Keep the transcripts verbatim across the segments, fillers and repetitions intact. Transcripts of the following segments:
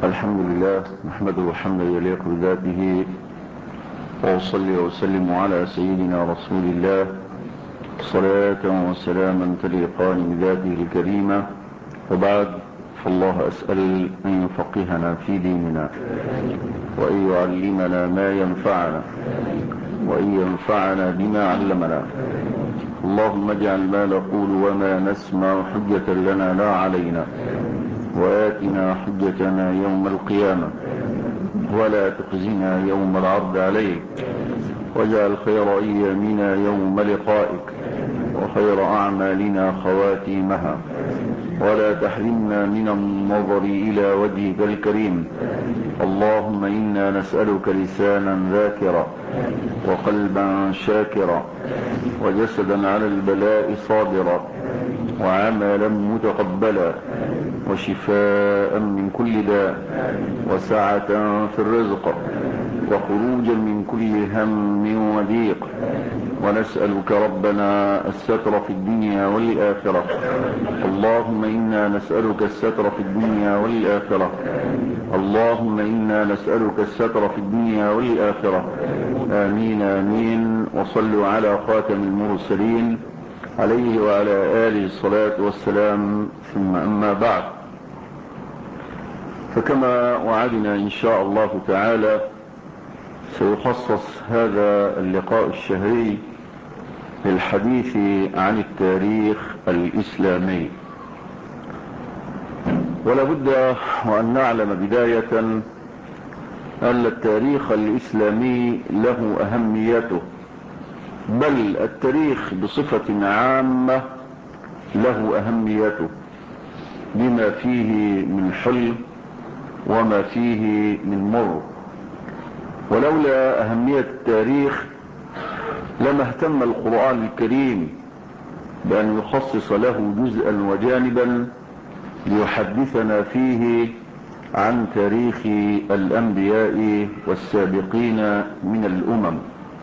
الحمد لله نحمده حمدا يليق بذاته، وأصلي وسلم على سيدنا رسول الله صلاة وسلاما تليقان بذاته الكريمة. وبعد، فالله أسأل أن يفقهنا في ديننا، وأن يعلمنا ما ينفعنا، وأن ينفعنا بما علمنا. اللهم اجعل ما نقول وما نسمع حجة لنا لا علينا، وآتنا حجتنا يوم القيامة، ولا تخزنا يوم العرض عليك، واجعل خير أيامنا يوم لقائك، وخير أعمالنا خواتيمها، ولا تحرمنا من النظر إلى وجهك الكريم. اللهم إنا نسألك لسانا ذاكرا، وقلبا شاكرا، وجسدا على البلاء صابرا، وعملا متقبلا، وشفاء من كل داء، وسعة في الرزق، وخروجا من كل هم وضيق. ونسألك ربنا الستر في الدنيا والآخرة. اللهم إنا نسألك الستر في الدنيا والآخرة. اللهم إنا نسألك الستر في الدنيا والآخرة. آمين آمين. وصلوا على خاتم المرسلين عليه وعلى آله الصلاة والسلام. ثم أما بعد، فكما وعدنا إن شاء الله تعالى سيخصص هذا اللقاء الشهري للحديث عن التاريخ الإسلامي. ولا بد وأن نعلم بداية أن التاريخ الإسلامي له أهميته، بل التاريخ بصفة عامة له أهميته، بما فيه من حلم وما فيه من مر. ولولا أهمية التاريخ لما اهتم القرآن الكريم بأن يخصص له جزءا وجانبا ليحدثنا فيه عن تاريخ الأنبياء والسابقين من الأمم.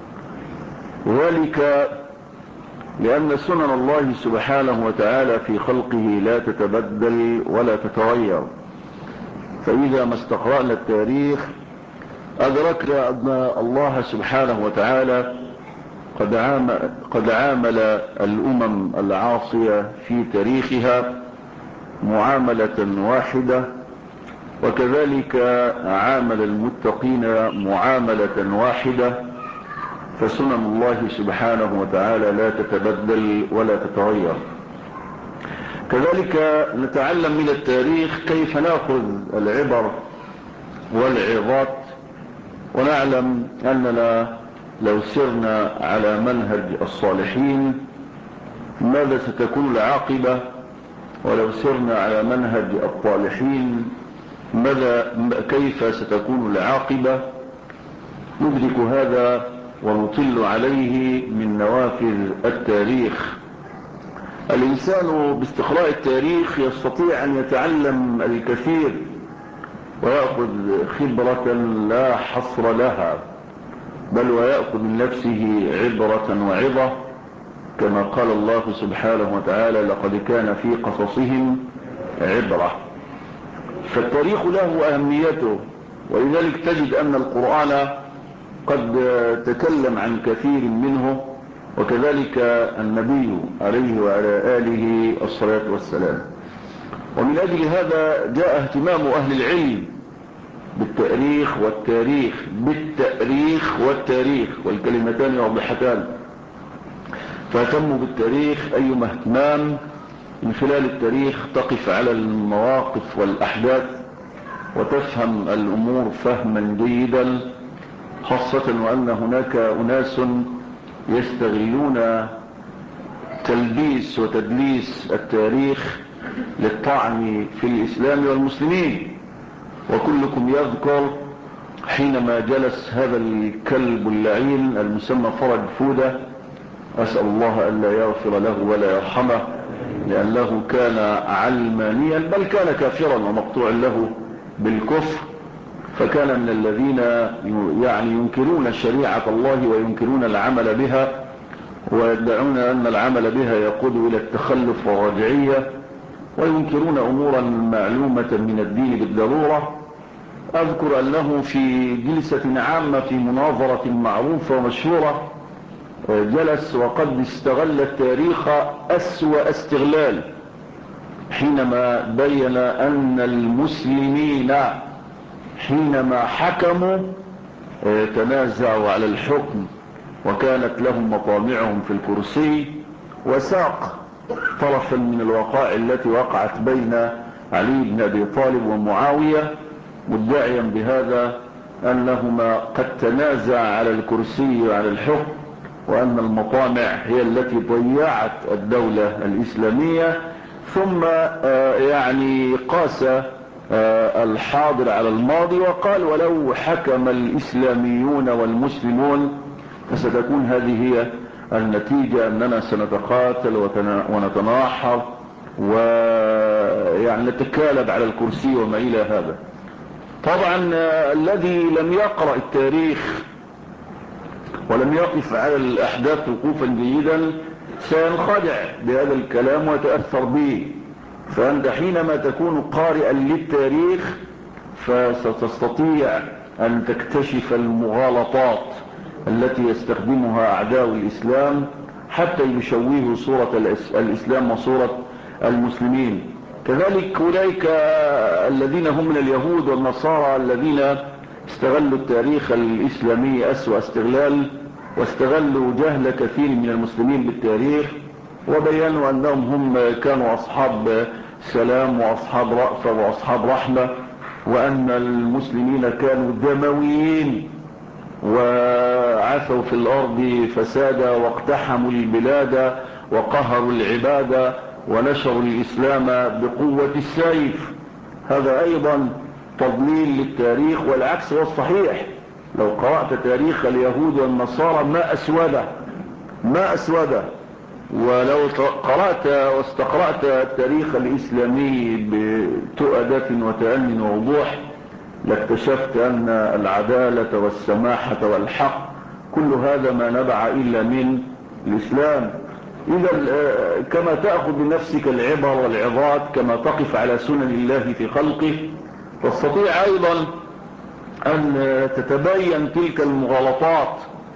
وذلك لأن سنن الله سبحانه وتعالى في خلقه لا تتبدل ولا تتغير. فإذا ما استقرأنا التاريخ أدركنا أن الله سبحانه وتعالى قد عامل, قد عامل الأمم العاصية في تاريخها معاملة واحدة، وكذلك عامل المتقين معاملة واحدة. فسنن الله سبحانه وتعالى لا تتبدل ولا تتغير. كذلك نتعلم من التاريخ كيف نأخذ العبر والعظات، ونعلم أننا لو سرنا على منهج الصالحين ماذا ستكون العاقبة، ولو سرنا على منهج الطالحين ماذا كيف ستكون العاقبة. ندرك هذا ونطل عليه من نوافذ التاريخ. الإنسان باستقراء التاريخ يستطيع أن يتعلم الكثير ويأخذ خبرة لا حصر لها، بل ويأخذ من نفسه عبرة وعظة، كما قال الله سبحانه وتعالى: لقد كان في قصصهم عبرة. فالتاريخ له أهميته، ولذلك تجد أن القرآن قد تكلم عن كثير منه، وكذلك النبي عليه وعلى آله الصلاة والسلام. ومن أجل هذا جاء اهتمام أهل العلم بالتاريخ والتاريخ بالتاريخ والتاريخ والكلمتان واضحتان، فاهتموا بالتاريخ أيما اهتمام. من خلال التاريخ تقف على المواقف والأحداث وتفهم الأمور فهما جيدا، خاصة وأن هناك أناس يستغلون تلبيس وتدليس التاريخ للطعن في الإسلام والمسلمين. وكلكم يذكر حينما جلس هذا الكلب اللعين المسمى فرج فودة، أسأل الله ألا يغفر له ولا يرحمه، لأنه كان علمانيا، بل كان كافرا ومقطوع له بالكفر، فكان من الذين يعني ينكرون شريعة الله وينكرون العمل بها، ويدعون أن العمل بها يقود إلى التخلف والرجعية، وينكرون أمورا معلومة من الدين بالضرورة. أذكر أنه في جلسة عامة في مناظرة معروفة ومشهورة جلس وقد استغل التاريخ أسوأ استغلال حينما بين أن المسلمين حينما حكموا تنازعوا على الحكم وكانت لهم مطامعهم في الكرسي، وساق طرفا من الوقائع التي وقعت بين علي بن أبي طالب ومعاوية مدعيا بهذا أنهما قد تنازع على الكرسي وعلى الحكم، وأن المطامع هي التي ضيعت الدولة الإسلامية. ثم يعني قاس الحاضر على الماضي وقال ولو حكم الإسلاميون والمسلمون فستكون هذه هي النتيجة، أننا سنتقاتل ونتناحر ويعني نتكالب على الكرسي وما إلى هذا. طبعا الذي لم يقرأ التاريخ ولم يقف على الأحداث وقوفا جيدا سينخدع بهذا الكلام ويتأثر به. فأنت حينما تكون قارئا للتاريخ فستستطيع أن تكتشف المغالطات التي يستخدمها أعداء الإسلام حتى يشوهوا صورة الإسلام وصورة المسلمين. كذلك أولئك الذين هم من اليهود والنصارى الذين استغلوا التاريخ الإسلامي أسوأ استغلال، واستغلوا جهل كثير من المسلمين بالتاريخ، وبيانوا أنهم هم كانوا أصحاب سلام وأصحاب رأفة وأصحاب رحمة، وأن المسلمين كانوا دمويين وعثوا في الأرض فسادا واقتحموا البلاد وقهروا العباد ونشروا الإسلام بقوة السيف. هذا أيضا تضليل للتاريخ، والعكس هو الصحيح. لو قرأت تاريخ اليهود والنصارى ما أسوده ما أسوده ولو قرأت واستقرأت التاريخ الإسلامي بتؤدة وتأني ووضوح لاكتشفت أن العدالة والسماحة والحق كل هذا ما نبع إلا من الإسلام. إذا كما تأخذ بنفسك العبر والعظات كما تقف على سنن الله في خلقه، تستطيع أيضا أن تتبين تلك المغالطات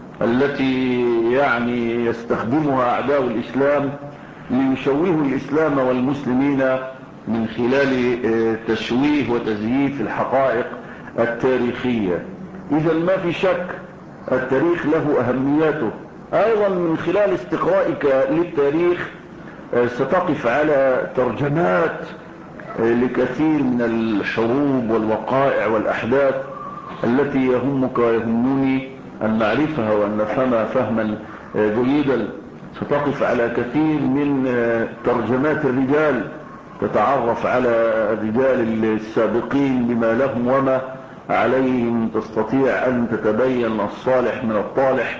التي يعني يستخدمها أعداء الإسلام ليشوهوا الإسلام والمسلمين من خلال تشويه وتزييف الحقائق التاريخية. إذا ما في شك التاريخ له أهميته. أيضا من خلال استقرائك للتاريخ ستقف على ترجمات لكثير من الحروب والوقائع والأحداث التي يهمك ويهمني أن نعرفها وأن نفهمها فهما جيدا. ستقف على كثير من ترجمات الرجال، تتعرف على الرجال السابقين بما لهم وما عليهم، تستطيع أن تتبين الصالح من الطالح،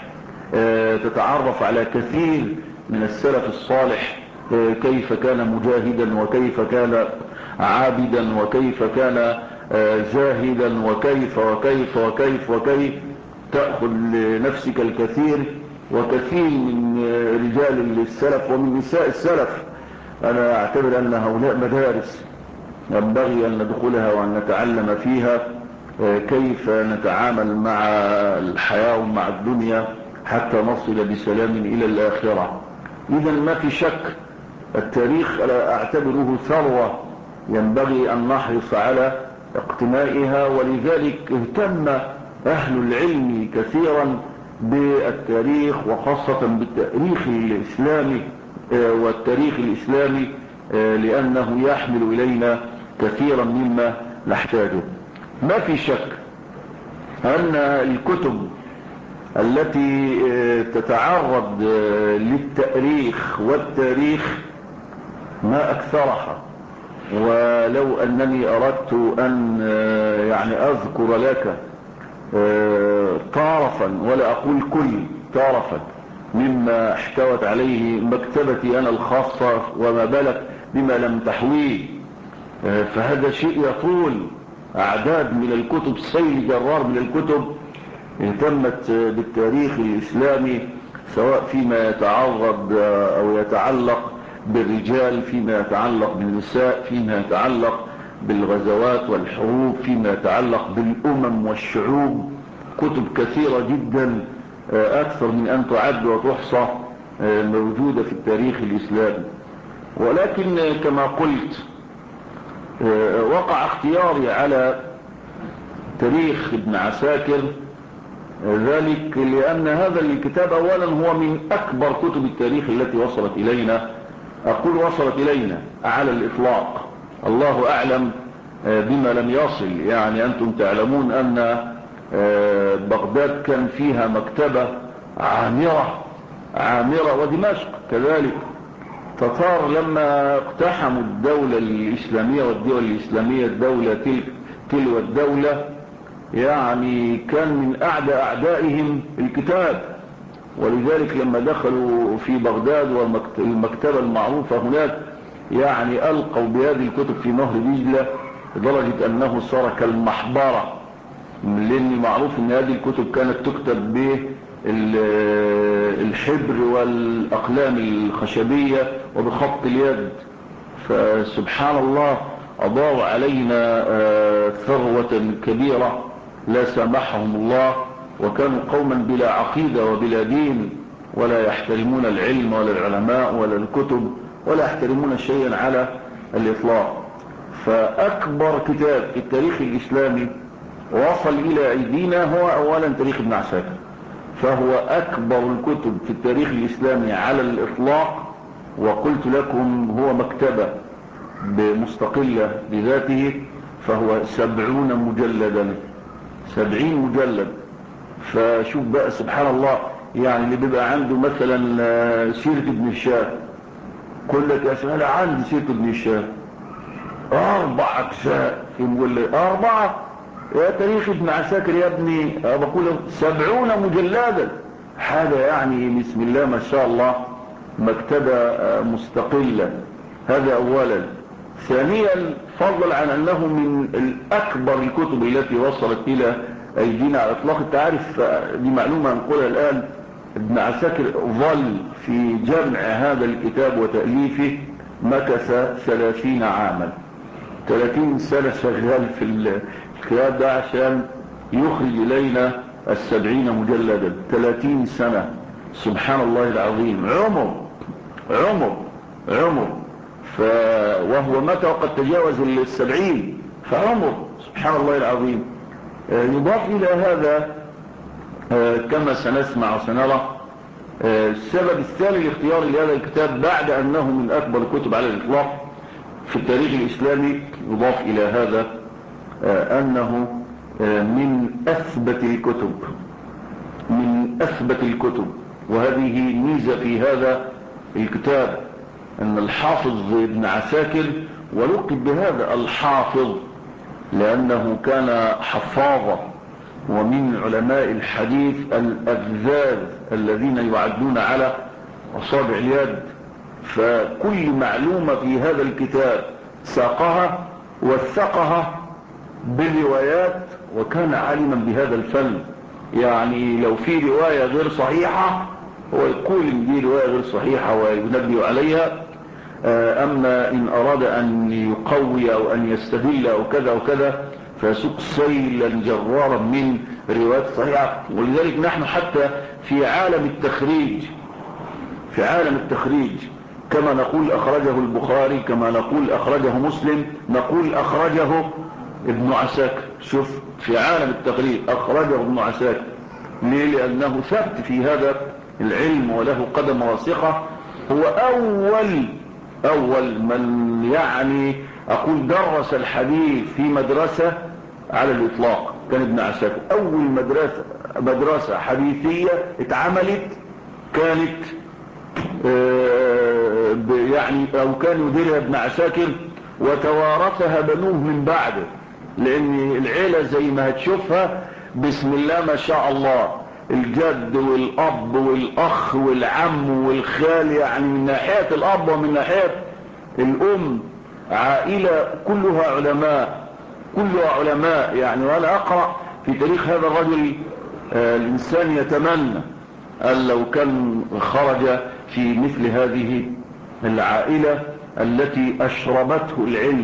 تتعرف على كثير من السلف الصالح كيف كان مجاهدا وكيف كان عابدا وكيف كان زاهدا وكيف وكيف وكيف وكيف تأخذ لنفسك الكثير وكثير من رجال السلف ومن نساء السلف. أنا أعتبر أن هؤلاء مدارس ينبغي أن ندخلها وأن نتعلم فيها كيف نتعامل مع الحياة ومع الدنيا حتى نصل بسلام إلى الآخرة. إذا ما في شك التاريخ أعتبره ثروة ينبغي أن نحرص على اقتنائها، ولذلك اهتم أهل العلم كثيرا بالتاريخ وخاصة بالتاريخ الإسلامي والتاريخ الإسلامي لأنه يحمل إلينا كثيرا مما نحتاجه. ما في شك أن الكتب التي تتعرض للتاريخ والتاريخ ما أكثرها، ولو أنني أردت أن يعني أذكر لك طرفا ولا أقول كل طرفا مما احتوت عليه مكتبتي أنا الخاصة وما بالك بما لم تحويه، فهذا شيء يطول. أعداد من الكتب، سيل جرار من الكتب اهتمت بالتاريخ الإسلامي، سواء فيما يتعرض أو يتعلق بالرجال، فيما يتعلق بالنساء، فيما يتعلق بالغزوات والحروب، فيما يتعلق بالأمم والشعوب، كتب كثيرة جدا أكثر من أن تعد وتحصى موجودة في التاريخ الإسلامي. ولكن كما قلت وقع اختياري على تاريخ ابن عساكر، ذلك لأن هذا الكتاب أولا هو من أكبر كتب التاريخ التي وصلت إلينا، أقول وصلت إلينا على الإطلاق، الله أعلم بما لم يصل. يعني أنتم تعلمون أن بغداد كان فيها مكتبة عامرة عامرة، ودمشق كذلك. تتار لما اقتحموا الدولة الإسلامية والدول الإسلامية الدولة تلك تلو الدولة، يعني كان من أعدى أعدائهم الكتاب، ولذلك لما دخلوا في بغداد والمكتبة المعروفة هناك يعني ألقوا بهذه الكتب في نهر دجلة، لدرجة أنه صار كالمحبرة، لأن معروف أن هذه الكتب كانت تكتب بالحبر والأقلام الخشبية وبخط اليد. فسبحان الله أضاعوا علينا ثروة كبيرة لا سامحهم الله، وكانوا قوما بلا عقيدة وبلا دين، ولا يحترمون العلم ولا العلماء ولا الكتب، ولا يحترمون شيئا على الإطلاق. فأكبر كتاب في التاريخ الإسلامي وصل إلى أيدينا هو أولا تاريخ ابن عساكر، فهو أكبر الكتب في التاريخ الإسلامي على الإطلاق. وقلت لكم هو مكتبة بمستقلة بذاته، فهو سبعون مجلدا، سبعين مجلد. فشوف بقى سبحان الله، يعني اللي بيبقى عنده مثلا سيرة ابن الشاه، كل لك يا سهل عندي سيرة ابن الشاه أربع أجزاء، يقول لي أربعة يا تاريخ ابن عساكر يا ابني، بقول سبعون مجلدا، حاجة يعني بسم الله ما شاء الله، مكتبة مستقلة. هذا أولا. ثانيا فضلا عن أنه من الأكبر الكتب التي وصلت إلى أيدينا على إطلاق. التعرف دي معلومة نقولها الآن، ابن عساكر ظل في جمع هذا الكتاب وتأليفه مكث ثلاثين عاما، ثلاثين سنة شغال في الكتاب ده عشان يخرج إلينا السبعين مجلدا، ثلاثين سنة، سبحان الله العظيم. عمر عمر عمر ف... وهو متى وقد تجاوز السبعين، فعمر سبحان الله العظيم. يضاف إلى هذا كما سنسمع وسنرى السبب الثاني لاختيار لهذا الكتاب بعد أنه من أكبر الكتب على الإطلاق في التاريخ الإسلامي، يضاف إلى هذا أنه من أثبت الكتب من أثبت الكتب وهذه ميزة في هذا الكتاب، أن الحافظ ابن عساكر ولقب بهذا الحافظ لأنه كان حفاظا، ومن علماء الحديث الأفذاذ الذين يعدون على أصابع اليد. فكل معلومة في هذا الكتاب ساقها وثقها بالروايات، وكان عالما بهذا الفن. يعني لو في رواية غير صحيحة هو يقول ان دي رواية غير صحيحة وينبه عليها، أما إن أراد أن يقوي أو أن يستدل أو كذا وكذا فيسوق سيلا جرارا من روايات صحيحة. ولذلك نحن حتى في عالم التخريج في عالم التخريج كما نقول أخرجه البخاري، كما نقول أخرجه مسلم، نقول أخرجه ابن عساكر. شوف في عالم التخريج أخرجه ابن عساكر. ليه؟ لأنه ثبت في هذا العلم وله قدم راسخة. هو أول أول من يعني أقول درس الحديث في مدرسة على الإطلاق كان ابن عساكر. أول مدرسة مدرسة حديثية اتعملت كانت يعني أو كان يديرها ابن عساكر، وتوارثها بنوه من بعده، لأن العيلة زي ما هتشوفها بسم الله ما شاء الله، الجد والأب والأخ والعم والخال، يعني من ناحية الأب ومن ناحية الأم عائلة كلها علماء كلها علماء يعني. وأنا أقرأ في تاريخ هذا الرجل آه الإنسان يتمنى أن لو كان خرج في مثل هذه العائلة التي أشربته العلم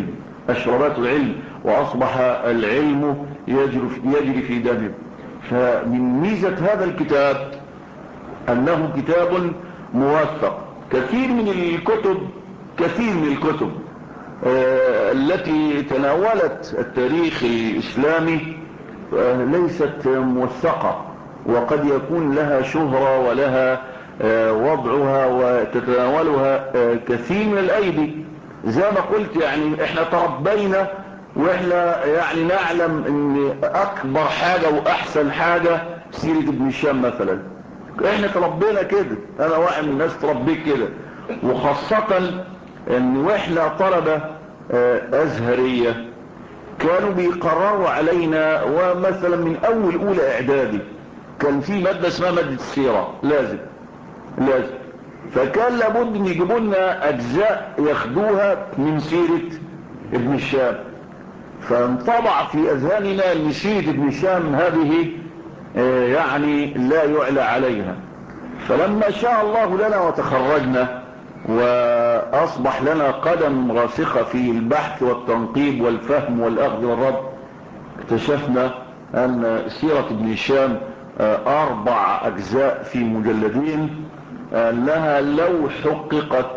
أشربات العلم وأصبح العلم يجري يجري في دمه. فمن ميزة هذا الكتاب أنه كتاب موثق. كثير من الكتب كثير من الكتب آه التي تناولت التاريخ الإسلامي آه ليست موثقة، وقد يكون لها شهرة ولها آه وضعها وتتناولها آه كثير من الأيدي. زي ما قلت يعني احنا تربينا واحنا يعني نعلم ان اكبر حاجة واحسن حاجة سيرة ابن هشام مثلا. احنا تربينا كده، انا واحد من الناس تربيت كده، وخاصة ان واحنا طلبة ازهرية كانوا بيقرروا علينا، ومثلا من اول اولى اعدادي كان في مادة اسمها مادة السيرة لازم لازم فكان لابد ان يجيبوا لنا اجزاء ياخدوها من سيرة ابن هشام. فانطبع في اذهاننا ان سيرة ابن هشام هذه يعني لا يعلى عليها. فلما شاء الله لنا وتخرجنا واصبح لنا قدم راسخة في البحث والتنقيب والفهم والاخذ والرد، اكتشفنا ان سيرة ابن هشام اربع اجزاء في مجلدين انها لو حققت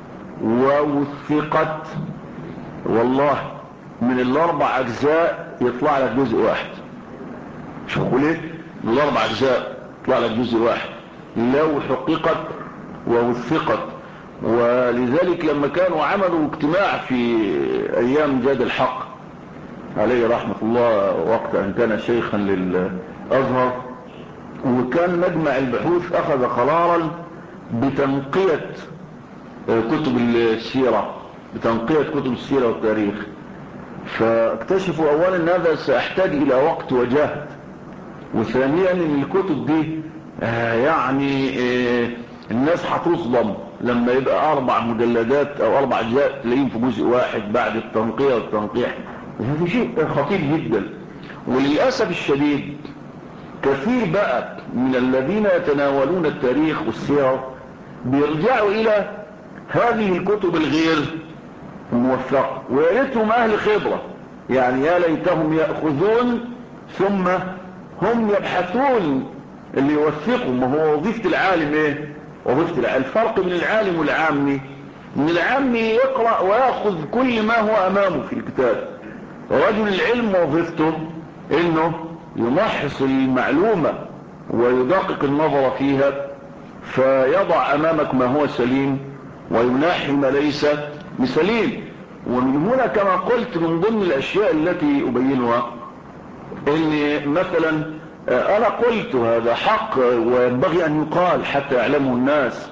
ووثقت والله من الاربع اجزاء يطلع لك جزء واحد. شوفوا ليه من الاربع اجزاء يطلع لك جزء واحد لو حققت ووثقت. ولذلك لما كانوا عملوا اجتماع في ايام جاد الحق عليه رحمة الله وقت ان كان شيخا للازهر، وكان مجمع البحوث اخذ قرارا بتنقية كتب السيرة بتنقية كتب السيرة والتاريخ. فاكتشفوا اولا ان هذا سيحتاج الى وقت وجهد، وثانيا ان الكتب دي يعني الناس هتصدم لما يبقى اربع مجلدات او اربع اجزاء تلاقيهم في جزء واحد بعد التنقية والتنقيح. هذا شيء خطير جدا. وللأسف الشديد كثير بقى من الذين يتناولون التاريخ والسير بيرجعوا الى هذه الكتب الغير موثقة، ويا ريتهم اهل خبرة، يعني يا ليتهم يأخذون ثم هم يبحثون اللي يوثقوا. ما هو وظيفة العالم ايه؟ وظيفة العالم الفرق بين العالم والعامي ان العامي يقرأ ويأخذ كل ما هو امامه في الكتاب. رجل العلم وظيفته انه يمحص المعلومة ويدقق النظر فيها، فيضع امامك ما هو سليم ويناحي ما ليس بسليم. ومن هنا كما قلت من ضمن الاشياء التي ابينها ان مثلا انا قلت هذا حق وينبغي ان يقال حتى يعلمه الناس،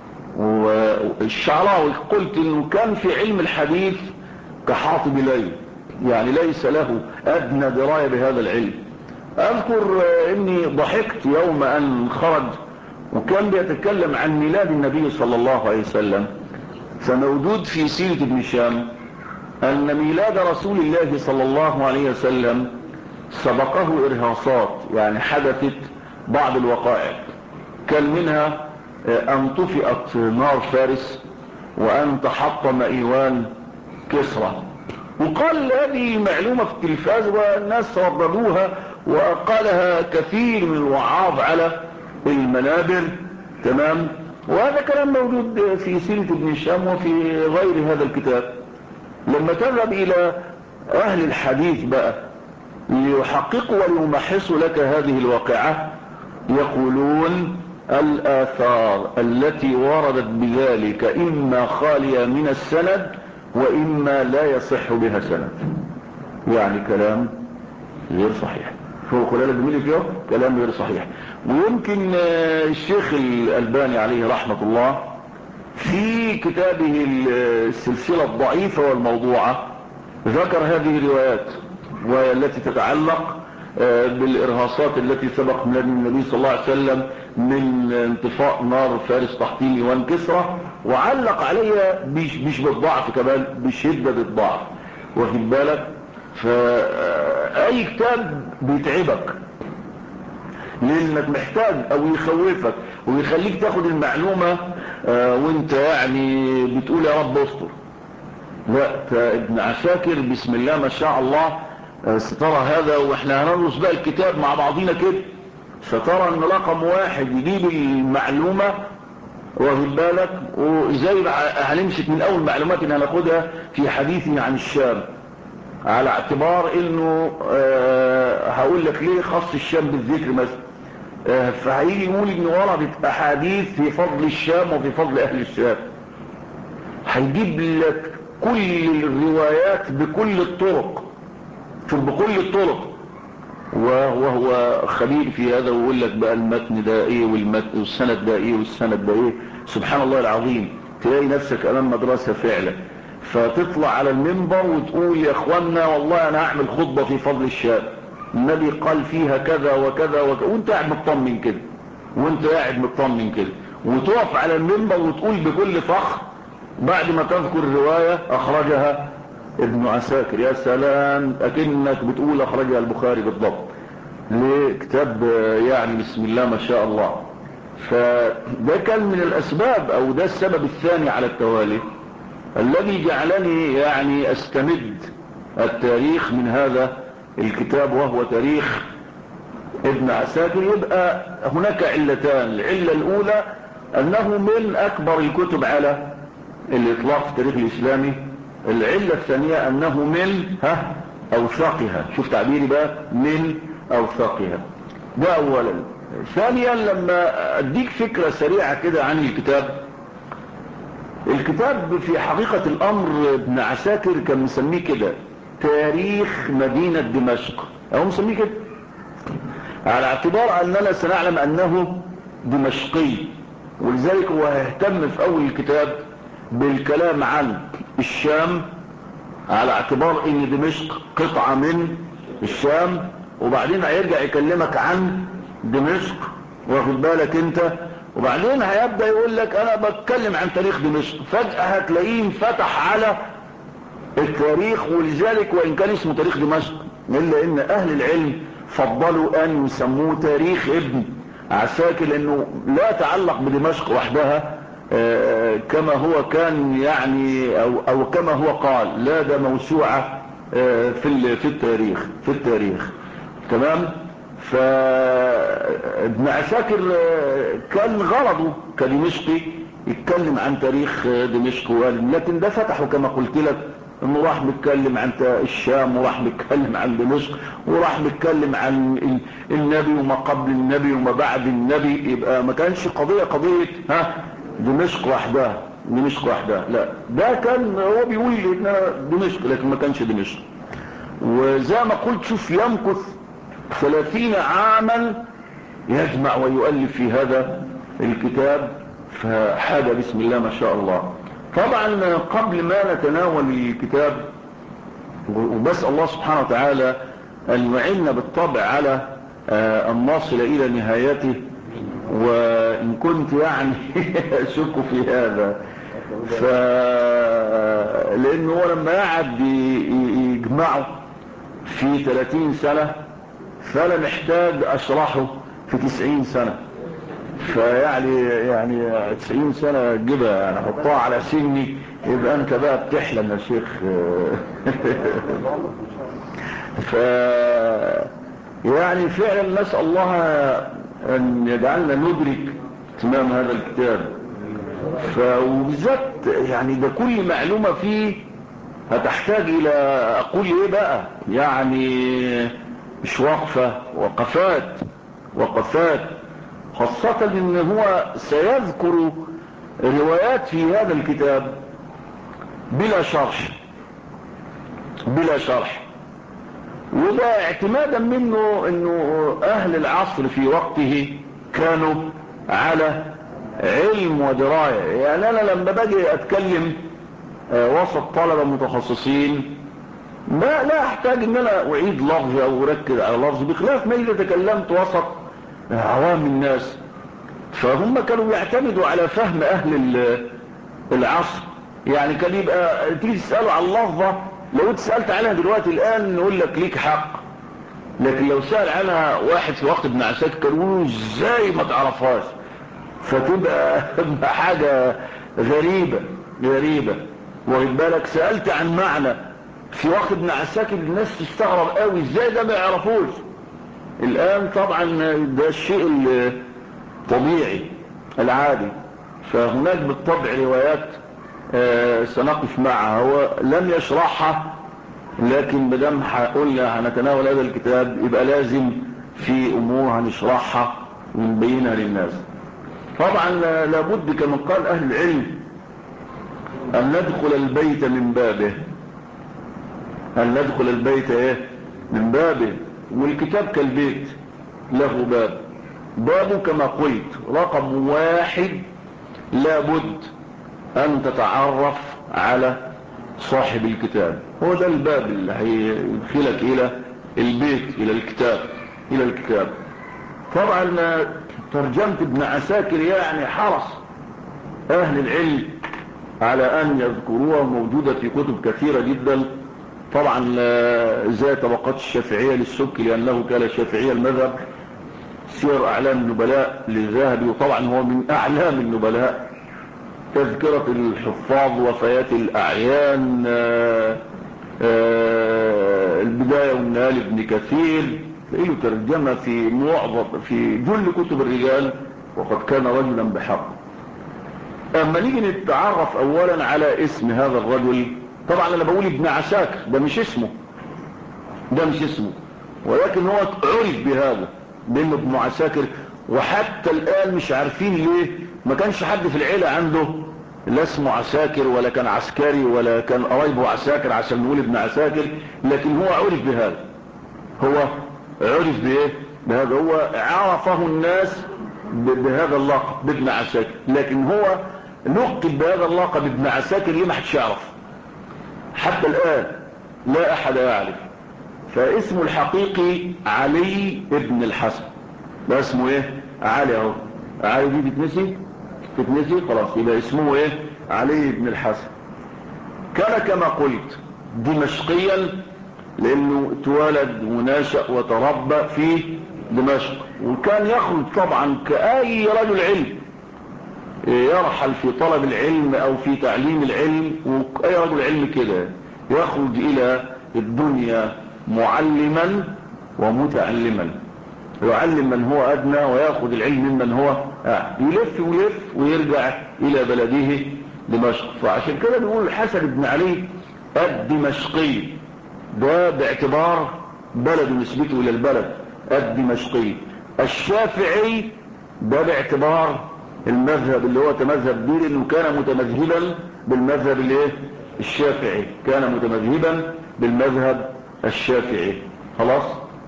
والشعراوي قلت انه كان في علم الحديث كحاطب ليل، يعني ليس له ادنى دراية بهذا العلم. اذكر اني ضحكت يوم ان خرج وكان بيتكلم عن ميلاد النبي صلى الله عليه وسلم، فموجود في سيرة ابن هشام ان ميلاد رسول الله صلى الله عليه وسلم سبقه ارهاصات، يعني حدثت بعض الوقائع، كان منها ان طفئت نار فارس وان تحطم ايوان كسرى. وقال هذه معلومة في التلفاز والناس رددوها وقالها كثير من الوعاظ على المنابر، تمام. وهذا كلام موجود في سيرة ابن هشام وفي غير هذا الكتاب. لما تذهب الى اهل الحديث بقى ليحققوا وليمحصوا لك هذه الواقعة يقولون الآثار التي وردت بذلك إما خالية من السند وإما لا يصح بها سند، يعني كلام غير صحيح. فوق لا جميل فيه كلام غير صحيح. ويمكن الشيخ الألباني عليه رحمة الله في كتابه السلسلة الضعيفة والموضوعة ذكر هذه الروايات والتي تتعلق بالإرهاصات التي سبق من النبي صلى الله عليه وسلم من انطفاء نار فارس تحطيم ايوان كسرى، وعلق عليها مش, مش بالضعف كمان بشدة الضعف. واخد بالك؟ فأي كتاب بيتعبك لانك محتاج او يخوفك ويخليك تاخد المعلومة وانت يعني بتقول يا رب استر، لا ابن عساكر بسم الله ما شاء الله سترى هذا، واحنا هندرس بقى الكتاب مع بعضينا كده، سترى ان رقم واحد يجيب المعلومة واخد بالك، وازاي هنمسك من اول معلومات ان هناخدها في حديثنا عن الشام، على اعتبار انه أه هقول لك ليه خص الشام بالذكر مثلا. أه فهيجي يقول ان وردت احاديث في فضل الشام وفي فضل اهل الشام، هيجيب لك كل الروايات بكل الطرق، شوف بكل الطرق، وهو خبير في هذا، ويقول لك بقى المتن ده ايه والمتن والسند ده ايه والسند ده ايه. سبحان الله العظيم، تلاقي نفسك امام مدرسة فعلا، فتطلع على المنبر وتقول يا اخوانا والله انا هعمل خطبة في فضل الشام، النبي قال فيها كذا وكذا وكذا، وانت قاعد مطمن كده، وانت قاعد مطمن كده، وتقف على المنبر وتقول بكل فخر بعد ما تذكر الرواية اخرجها ابن عساكر. يا سلام، اكنك بتقول اخرجها البخاري بالضبط، لكتاب يعني بسم الله ما شاء الله. فده كان من الاسباب، او ده السبب الثاني على التوالي الذي جعلني يعني استمد التاريخ من هذا الكتاب، وهو تاريخ ابن عساكر. يبقى هناك علتان، العلة الاولى انه من اكبر الكتب على الاطلاق في التاريخ الاسلامي، العلة الثانية انه من ها اوثقها، شوف تعبيري بقى، من اوثقها، ده اولا. ثانيا لما اديك فكرة سريعة كده عن الكتاب، الكتاب في حقيقة الامر ابن عساكر كان مسميه كده تاريخ مدينة دمشق، او مسميه كده على اعتبار اننا سنعلم انه دمشقي، ولذلك هو هيهتم في اول الكتاب بالكلام عن الشام على اعتبار ان دمشق قطعة من الشام، وبعدين هيرجع يكلمك عن دمشق واخد بالك انت، وبعدين هيبدأ يقول لك انا بتكلم عن تاريخ دمشق، فجأة هتلاقيه فتح على التاريخ. ولذلك وان كان اسمه تاريخ دمشق، الا ان اهل العلم فضلوا ان يسموه تاريخ ابن عساكر، لانه لا يتعلق بدمشق وحدها كما هو كان يعني، او, أو كما هو قال، لا ده موسوعة في في التاريخ في التاريخ تمام. فابن عساكر كان غرضه كدمشقي يتكلم عن تاريخ دمشق، لكن ده فتحه كما قلت لك، انه راح بيتكلم عن الشام، وراح بيتكلم عن دمشق، وراح بيتكلم عن النبي وما قبل النبي وما بعد النبي. يبقى ما كانش قضية قضية ها دمشق وحدها، دمشق وحدها، لا ده كان هو بيقول انها دمشق لكن ما كانش دمشق. وزي ما قلت شوف يمكث ثلاثين عاما يجمع ويؤلف في هذا الكتاب، فحاجة بسم الله ما شاء الله. طبعا قبل ما نتناول الكتاب، وبسأل الله سبحانه وتعالى أن يعيننا بالطبع على أن نصل إلى نهايته، وإن كنت يعني أشك في هذا، ف لأنه هو لما قعد يجمعه في ثلاثين سنة فأنا محتاج أشرحه في تسعين سنة، فيعني يعني تسعين سنة تجيبها يعني حطها على سني، يبقى انت بقى بتحلم يا شيخ. ف يعني فعلا نسأل الله ان يجعلنا ندرك تمام هذا الكتاب. فوبالذات يعني ده كل معلومة فيه هتحتاج الى اقول ايه بقى، يعني مش وقفة، وقفات وقفات، خاصة ان هو سيذكر روايات في هذا الكتاب بلا شرح بلا شرح، وده اعتمادا منه انه اهل العصر في وقته كانوا على علم ودراية. يعني انا لما باجي اتكلم وسط طلبة متخصصين ما لا احتاج ان انا اعيد لفظ او اركز على لفظ، بخلاف ما اذا تكلمت وسط عوام الناس، فهم كانوا يعتمدوا على فهم اهل العصر. يعني كان يبقى تيجي تسأله على اللفظة، لو تسألت عنها دلوقتي الان نقول لك ليك حق، لكن لو سأل عنها واحد في وقت ابن عساكر كانوا ازاي ما تعرفهاش، فتبقى حاجة غريبة غريبة. واخد بالك؟ سألت عن معنى في وقت ابن عساكر الناس تستغرب قوي ازاي ده ما يعرفوش. الان طبعا ده الشيء الطبيعي العادي، فهناك بالطبع روايات آه سنقف معها، هو لم يشرحها، لكن مدام قلنا هنتناول هذا الكتاب يبقى لازم في امور هنشرحها ونبينها للناس. طبعا لابد كما قال اهل العلم ان ندخل البيت من بابه، ان ندخل البيت ايه من بابه، والكتاب كالبيت له باب. بابه كما قلت رقم واحد لابد ان تتعرف على صاحب الكتاب، هو ده الباب اللي هيدخلك الى البيت، الى الكتاب، الى الكتاب. طبعا ترجمة ابن عساكر يعني حرص اهل العلم على ان يذكروها، موجودة في كتب كثيرة جدا. طبعا زي طبقات الشافعية للسبكي لانه كان شافعي المذهب، سير اعلام النبلاء للذهبي، وطبعا هو من اعلام النبلاء، تذكرة الحفاظ، وفيات الاعيان، آآ آآ البداية والنهاية لابن كثير، له ترجمة في معظم في جل كتب الرجال، وقد كان رجلا بحق. اما نيجي نتعرف اولا على اسم هذا الرجل، طبعا انا بقول ابن عساكر، ده مش اسمه، ده مش اسمه، ولكن هو عرف بهذا بانه ابن عساكر. وحتى الان مش عارفين ليه ما كانش حد في العيلة عنده لا اسمه عساكر ولا كان عسكري ولا كان قرايبه عساكر عشان نقول ابن عساكر، لكن هو عرف بهذا، هو عرف بايه بهذا، هو عرفه الناس بهذا اللقب بابن عساكر، لكن هو لقب بهذا اللقب ابن عساكر ليه ما حدش يعرف حتى الان، لا احد يعرف. فاسمه الحقيقي علي ابن الحسن، ده اسمه ايه علي اهو، علي دي تتنسي تتنسي خلاص، يبقى اسمه ايه علي ابن الحسن. كان كما قلت دمشقيا لانه اتولد ونشأ وتربى في دمشق، وكان يخرج طبعا كأي رجل علم يرحل في طلب العلم او في تعليم العلم، وأي رجل علم كده يخرج الى الدنيا معلما ومتعلما، يعلم من هو ادنى ويأخذ العلم ممن هو آه. يلف ويلف ويرجع الى بلده دمشق. فعشان كده بيقول الحسن بن علي الدمشقي، ده باعتبار بلد نسبته الى البلد الدمشقي. الشافعي ده باعتبار المذهب اللي هو تمذهب به، لانه كان متمذهبا بالمذهب الايه الشافعي، كان متمذهبا بالمذهب الشافعي خلاص.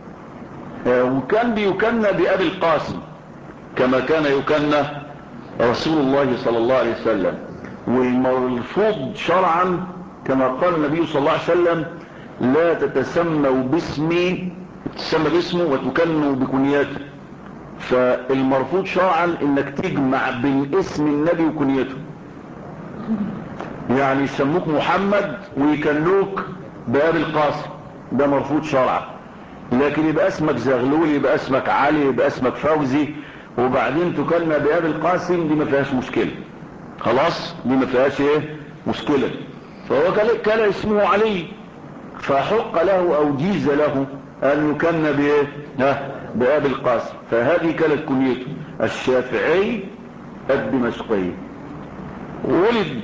آه وكان بيكنى بأبي القاسم كما كان يكنى رسول الله صلى الله عليه وسلم. والمرفوض شرعا كما قال النبي صلى الله عليه وسلم لا تتسموا باسمي، تسمى باسمه وتكنوا بكنيته. فالمرفوض شرعا انك تجمع بين اسم النبي وكنيته، يعني يسموك محمد ويكنوك بأبي القاسم، ده مرفوض شرعا. لكن يبقى اسمك زغلول، يبقى اسمك علي، يبقى اسمك فوزي، وبعدين تكنى بأبي القاسم، دي ما فيهاش مشكلة خلاص، دي ما فيهاش ايه مشكلة. فهو كان اسمه علي، فحق له او جيز له ان يكنى بايه بأبي القاسم، فهذه كانت كنيته الشافعي الدمشقي. ولد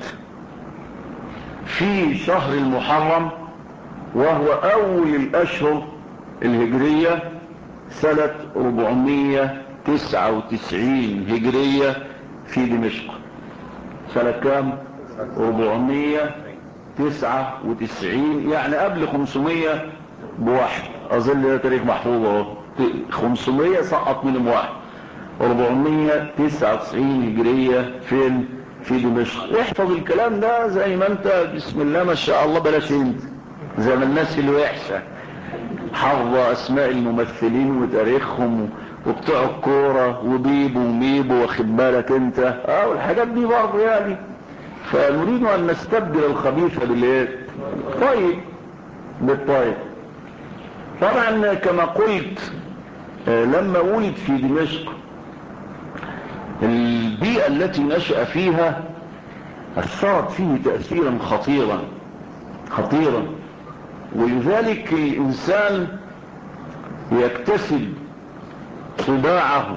في شهر المحرم، وهو اول الاشهر الهجرية، سنة أربعمية وتسعة وتسعين هجرية في دمشق. سنة كام؟ أربعمية وتسعة وتسعين، يعني قبل خمسمية بواحد، اظن ده تاريخ محفوظ اهو، خمسمية سقط منهم واحد، أربعمية وتسعة وتسعين هجرية فين؟ في دمشق. احفظ الكلام ده زي ما انت، بسم الله ما شاء الله، بلاش انت زي ما الناس اللي وحشه حافظه اسماء الممثلين وتاريخهم وبتوع الكوره وبيبو وميبو، واخد بالك انت اه والحاجات دي برضه يعني. فنريد ان نستبدل الخبيث بالايه طيب بالطيب. طبعا كما قلت آه لما ولد في دمشق، البيئة التي نشأ فيها أثرت فيه تأثيرا خطيرا خطيرا. ولذلك الإنسان يكتسب طباعه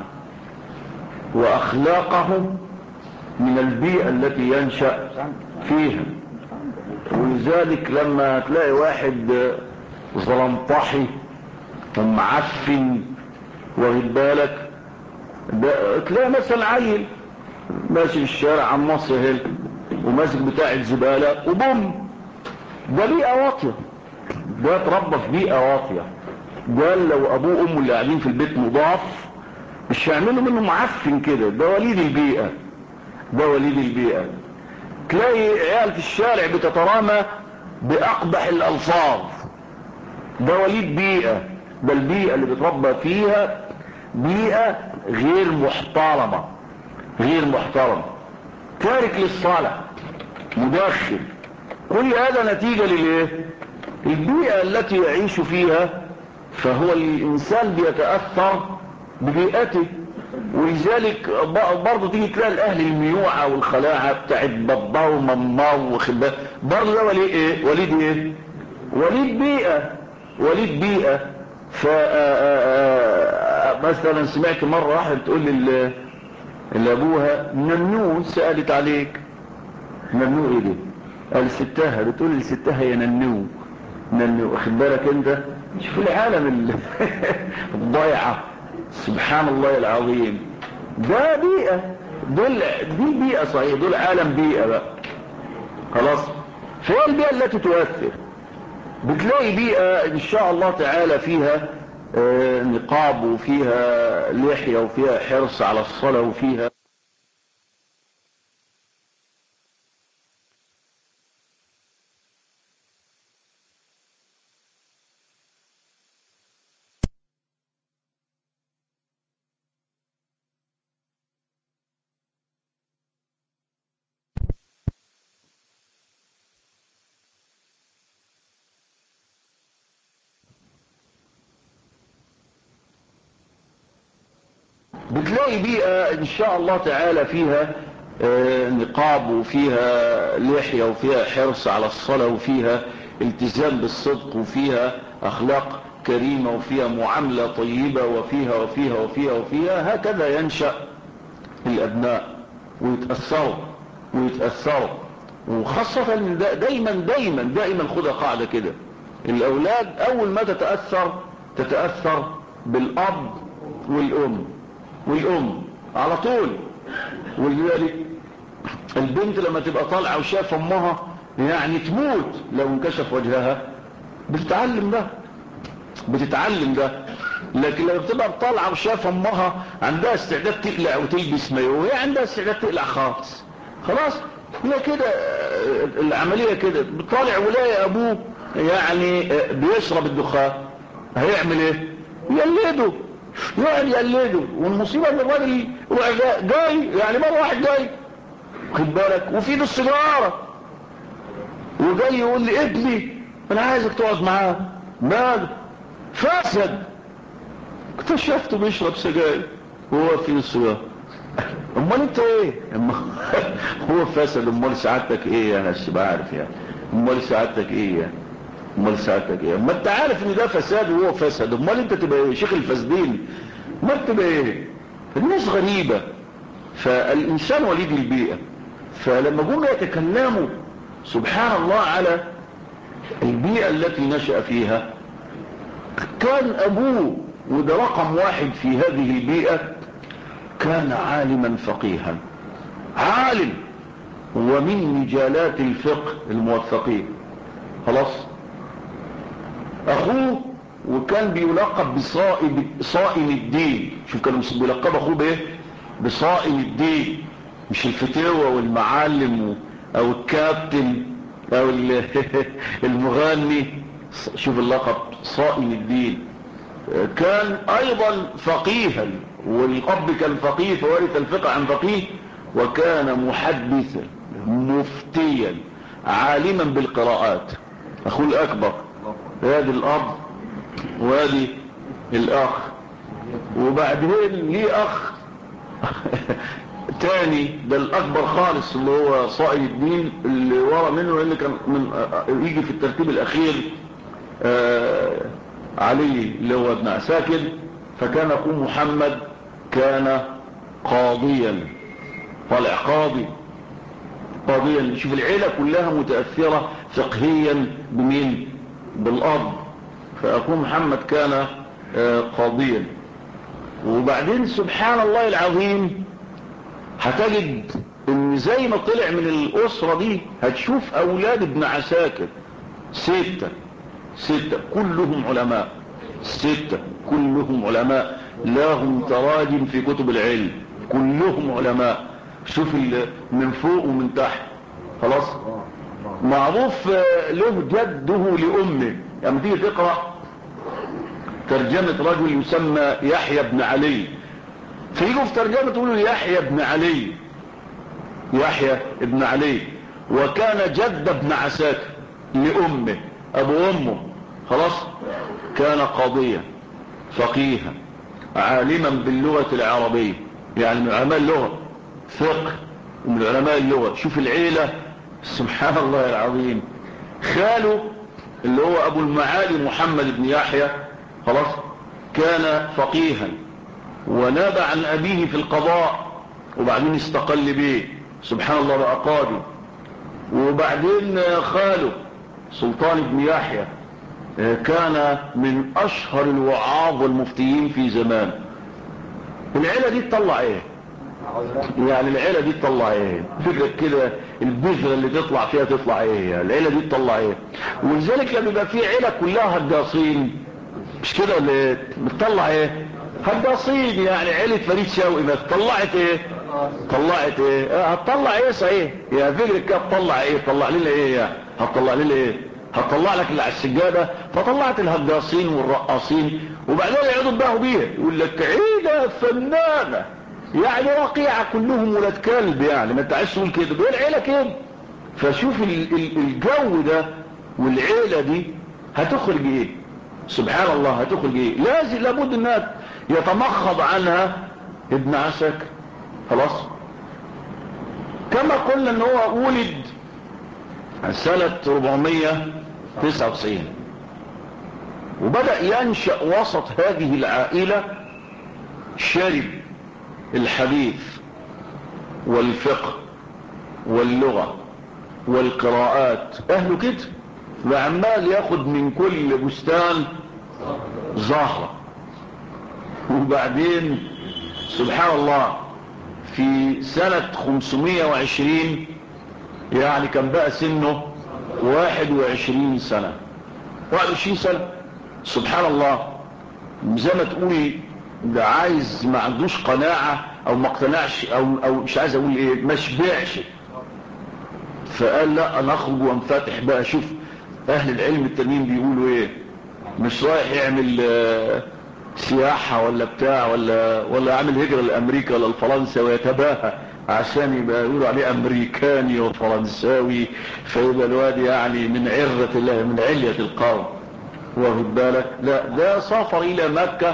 وأخلاقه من البيئة التي ينشأ فيها. ولذلك لما تلاقي واحد زلنطحي ومعفن واخد بالك، تلاقي مثلا عيل ماشي في الشارع عن مصر هنا وماسك بتاع الزبالة وبوم، ده بيئة واطية، ده اتربى في بيئة واطية. ده لو ابوه وامه اللي قاعدين في البيت مضاف مش هيعملوا منه معفن كده، ده وليد البيئة، ده وليد البيئة. تلاقي عيال في الشارع بتترامى باقبح الالفاظ، ده وليد بيئة. ده البيئة اللي بتربى فيها بيئة غير محترمة، غير محترمة، تارك للصلاة، مدخن. كل هذا نتيجة للايه؟ البيئة التي يعيش فيها. فهو الانسان بيتأثر ببيئته. ولذلك برضه تيجي تلاقي الاهل الميوعة والخلاعة بتاعت بابا وماما وخبا، برضه ده وليد ايه؟ وليد ايه؟ وليد بيئة، وليد بيئة. ف مثلا سمعت مرة واحدة بتقول لي اللي ابوها ننو سألت عليك، ننو ايه دي؟ قال ستها، بتقول لي ستها يا ننو، ننو واخد بالك انت؟ شوف العالم الضايعة، سبحان الله العظيم. ده بيئة، دول دي بيئة صحيح، دول عالم بيئة بقى خلاص. فهي البيئة التي تؤثر. بتلاقي بيئة ان شاء الله تعالى فيها آه نقاب وفيها لحية وفيها حرص على الصلاة وفيها بتلاقي بيئة ان شاء الله تعالى فيها آه نقاب وفيها لحية وفيها حرص على الصلاة وفيها التزام بالصدق وفيها اخلاق كريمة وفيها معاملة طيبة وفيها وفيها وفيها وفيها. هكذا ينشأ الابناء ويتأثروا ويتأثروا. وخاصة دايما دايما دايما خدها قاعدة كده، الاولاد اول ما تتأثر تتأثر بالاب والام، والام على طول. ولذلك البنت لما تبقى طالعة وشاف امها يعني تموت لو انكشف وجهها، بتتعلم ده بتتعلم ده. لكن لما بتبقى طالعة وشاف امها عندها استعداد تقلع وتلبس مايو، وهي عندها استعداد تقلع خالص، خلاص هي كده العملية كده. بطالع ولاية ابوه يعني بيشرب الدخان، هيعمل ايه؟ يقلده، يقعد يقلده. والمصيبة ان الراجل جاي يعني مرة واحد جاي خد بالك وفي ايده السيجارة وجاي يقول لي ابني انا عايزك تقعد معاه، ماذا؟ فاسد. اكتشفته بيشرب سجاير وهو في السيجارة. امال انت ايه؟ هو فاسد، امال سعادتك ايه يا ناس؟ بعرف يعني امال سعادتك ايه يعني؟ امال سعادتك ايه؟ ما انت عارف ان ده فساد وهو فسد، امال انت تبقى ايه؟ شيخ الفاسدين؟ ما تبقى ايه؟ الناس غريبة. فالانسان وليد البيئة. فلما جم يتكلموا سبحان الله على البيئة التي نشأ فيها، كان ابوه وده رقم واحد في هذه البيئة كان عالما فقيها، عالم ومن مجالات الفقه الموثقين خلاص. اخوه وكان بيلقب بصائم صائم الدين. شوف كانوا بيلقب اخوه بايه؟ بصائم الدين، مش الفتاوى والمعلم او الكابتن او المغني. شوف اللقب صائم الدين. كان ايضا فقيها، والاب كان فقيه فورث الفقه عن فقيه، وكان محدثا مفتيا عالما بالقراءات. اخوه الاكبر هذه الاب وهذه الاخ. وبعدين ليه اخ تاني ده الاكبر خالص اللي هو صائب الدين، اللي ورا منه اللي كان من يجي في الترتيب الاخير آه علي اللي هو ابن عساكر. فكان اخوه محمد كان قاضيا، طالع قاضي قاضيا. شوف العيلة كلها متأثرة فقهيا بمين؟ بالأرض. فأخوه محمد كان آه قاضيا. وبعدين سبحان الله العظيم هتجد ان زي ما طلع من الاسرة دي هتشوف اولاد ابن عساكر ستة ستة كلهم علماء، ستة كلهم علماء، لهم تراجم في كتب العلم، كلهم علماء. شوف من فوق ومن تحت. خلاص معروف له جده لأمه. لما تيجي تقرأ ترجمة رجل يسمى يحيى بن علي، فيجوا في ترجمة تقولوا يحيى بن علي، يحيى بن علي، وكان جد ابن عساكر لأمه، أبو أمه. خلاص كان قاضيا فقيها عالما باللغة العربية، يعني من علماء اللغة فقه ومن علماء اللغة. شوف العيلة سبحان الله العظيم. خاله اللي هو أبو المعالي محمد بن يحيى خلاص كان فقيها وناب عن أبيه في القضاء، وبعدين استقل به سبحان الله بقى قاضي. وبعدين خاله سلطان بن يحيى كان من أشهر الوعاظ والمفتيين في زمان. العيلة دي تطلع ايه؟ يعني العيلة دي تطلع ايه؟ فكرة كده البذرة اللي تطلع فيها تطلع ايه؟ يعني العيلة دي تطلع ايه؟ ولذلك لما يبقى في عيلة كلها هجاصين مش كده اللي بتطلع ايه؟ هجاصين. يعني عيلة فريد شوقي ما طلعت ايه؟ طلعت ايه؟ هتطلع ايه صحيح؟ يعني فكرة كده تطلع ايه؟ طلع لنا ايه يعني؟ هتطلع لنا ايه؟ هتطلع لك اللي على السجادة. فطلعت الهجاصين والرقاصين، وبعدين يقعدوا يباهوا بيها يقول لك عيلة فنانة، يعني وقيعة كلهم ولاد كلب، يعني ما انت عايز تقول كده دول عيلة كده. فشوف الجو ده والعيلة دي هتخرج ايه؟ سبحان الله هتخرج ايه؟ لازم لابد انها يتمخض عنها ابن عساكر. خلاص كما قلنا ان هو ولد سنة أربعمية وتسعة وتسعين، وبدأ ينشأ وسط هذه العائلة شارب الحديث والفقه واللغة والقراءات، اهله كده، وعمال ياخد من كل بستان زهرة. وبعدين سبحان الله في سنة خمسمية وعشرين يعني كان بقى سنه واحد وعشرين سنة، واحد وعشرين سنة سبحان الله. زي ما تقولي ده عايز ما عندوش قناعة او ما اقتنعش او, أو مش عايز اقول ايه ما شبعش، فقال لا انا اخرج وانفتح بقى. شوف اهل العلم التانيين بيقولوا ايه، مش رايح يعمل آه سياحة ولا بتاع ولا ولا عامل هجرة لامريكا ولا لفرنسا ويتباهى عشان يبقى يقولوا عليه امريكاني وفرنساوي، فيبقى الواد يعني من عرة الله من علية القوم، واخد بالك. لا ده سافر الى مكة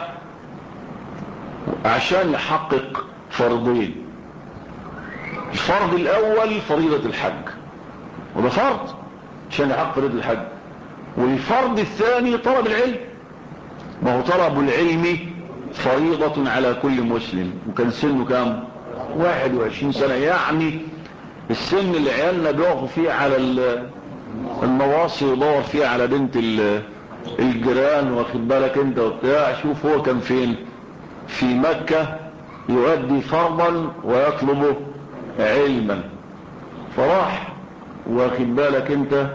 عشان يحقق فرضين. الفرض الاول فريضة الحج، وده فرض عشان يحقق فريضة الحج. والفرض الثاني طلب العلم، ما هو طلب العلم فريضة على كل مسلم. وكان سنه كام؟ واحد وعشرين سنة، يعني السن اللي عيالنا بيقفوا فيه على النواصي ويدور فيه على بنت الجيران، واخد بالك انت وبتاع. شوف هو كان فين؟ في مكة يؤدي فرضا ويطلب علما. فراح واخد بالك انت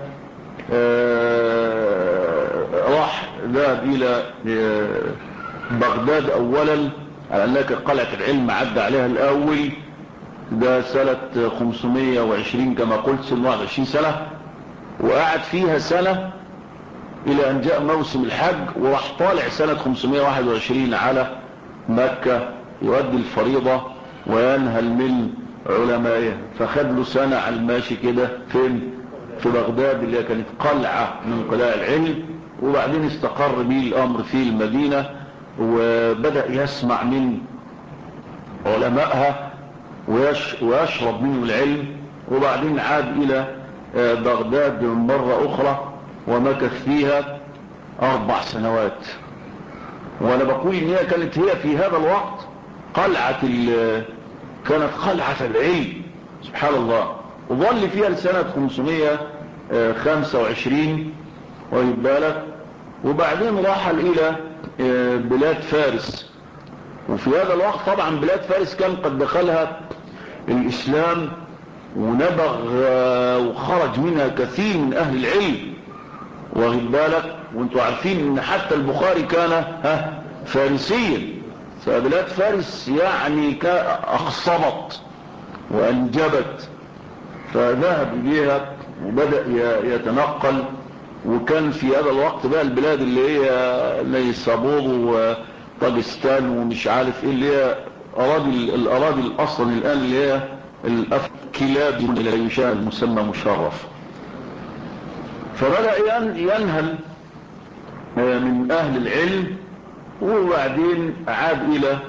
آه راح ذهب الى آه بغداد اولا على انك قلعة العلم عدى عليها الاول. ده سنة خمسمية وعشرين كما قلت، سنة واحد وعشرين سنة، وقعد فيها سنة الى ان جاء موسم الحج، وراح طالع سنة خمسمية وواحد وعشرين على مكة يؤدي الفريضة وينهل من علمائه. فخد له سنة على الماشي كده فين؟ في بغداد اللي كانت قلعة من قلاع العلم. وبعدين استقر به الامر في المدينة، وبدأ يسمع من علمائها ويشرب منه العلم، وبعدين عاد إلى بغداد مرة أخرى ومكث فيها أربع سنوات. وأنا بقول إن هي كانت هي في هذا الوقت قلعة كانت قلعة العلم سبحان الله، وظل فيها لسنة خمسمائة وخمسة وعشرين ويبالك، وبعدين رحل إلى بلاد فارس. وفي هذا الوقت طبعا بلاد فارس كان قد دخلها الإسلام ونبغ وخرج منها كثير من أهل العلم واخد بالك. وانتوا عارفين ان حتى البخاري كان ها فارسيا، فبلاد فارس يعني أخصبت وأنجبت، فذهب إليها وبدأ يتنقل. وكان في هذا الوقت بقى البلاد اللي هي نيسابور وطاجستان ومش عارف ايه، اللي هي أراضي الأراضي الأصل الآن اللي هي الكلاب اللي يشاء المسمى مشرف. فبدأ ينهل من أهل العلم، وبعدين عاد إلى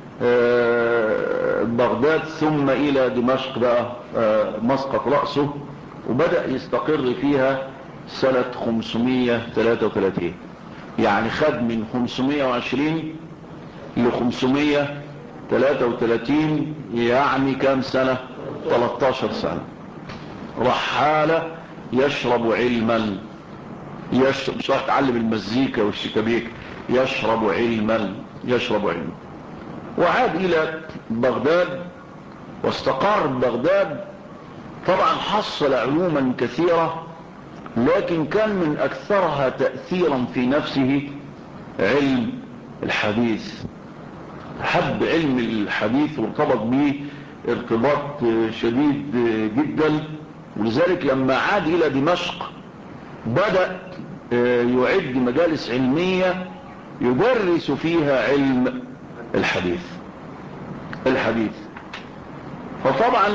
بغداد ثم إلى دمشق بقى مسقط رأسه، وبدأ يستقر فيها سنة خمسمائة وثلاثة وثلاثين. يعني خد من خمسمائة وعشرين ل خمسمائة وثلاثة وثلاثين، يعني كام سنة؟ ثلاثة عشر سنة. رحالة يشرب علما، يشرب مش راح يتعلم المزيكا والشيكابيك، يشرب علما يشرب علما. وعاد إلى بغداد واستقر بغداد. طبعا حصل علوما كثيرة، لكن كان من أكثرها تأثيرا في نفسه علم الحديث. حب علم الحديث وارتبط به ارتباط شديد جدا، ولذلك لما عاد إلى دمشق بدأ يعد مجالس علمية يدرس فيها علم الحديث الحديث فطبعا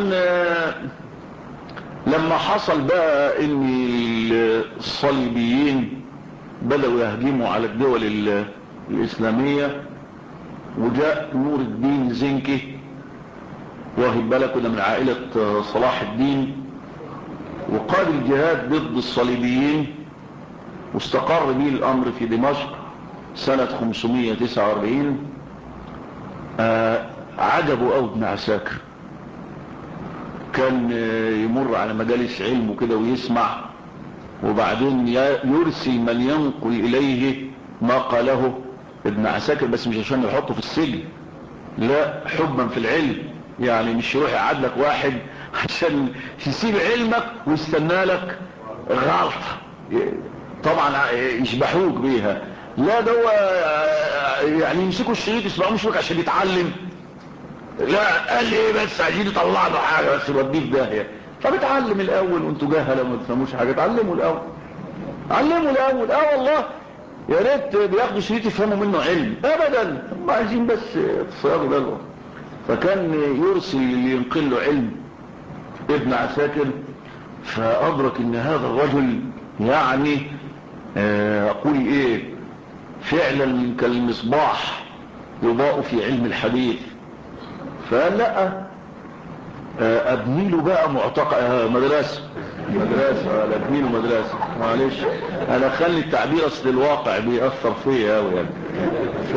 لما حصل بقى ان الصليبيين بدأوا يهجموا على الدول الإسلامية، وجاء نور الدين زنكي واخد بالك ده من عائلة صلاح الدين، وقاد الجهاد ضد الصليبيين، واستقر به الأمر في دمشق سنة خمسمائة وتسعة وأربعين. آه عجبوا أو ابن عساكر، كان يمر على مجالس علم وكده ويسمع، وبعدين يرسل من ينقل إليه ما قاله ابن عساكر، بس مش عشان يحطه في السجن، لا، حبا في العلم. يعني مش يروح يقعد لك واحد عشان يسيب علمك ويستنى لك غلط طبعا يشبحوك بيها، لا ده هو يعني يمسكوا الشريط يسمعوا مش عشان يتعلم، لا قال ايه بس عايزين يطلع له حاجه بس يوديه في داهيه. فبتعلم الاول وانتوا جهله ما تفهموش حاجه، اتعلموا الاول علموا الاول. اه والله يا ريت بياخدوا شريط يفهموا منه علم، ابدا هم عايزين بس تصيروا بلوه. فكان يرسل اللي ينقل له علم ابن عساكر، فادرك ان هذا الرجل يعني اقول ايه فعلا كالمصباح يضاء في علم الحديث. فقال لا ابني له بقى معتقد مدرسه مدرسه ولا ابني له مدرسه، معلش انا خلي التعبير اصل الواقع بيأثر فيا قوي يعني. ف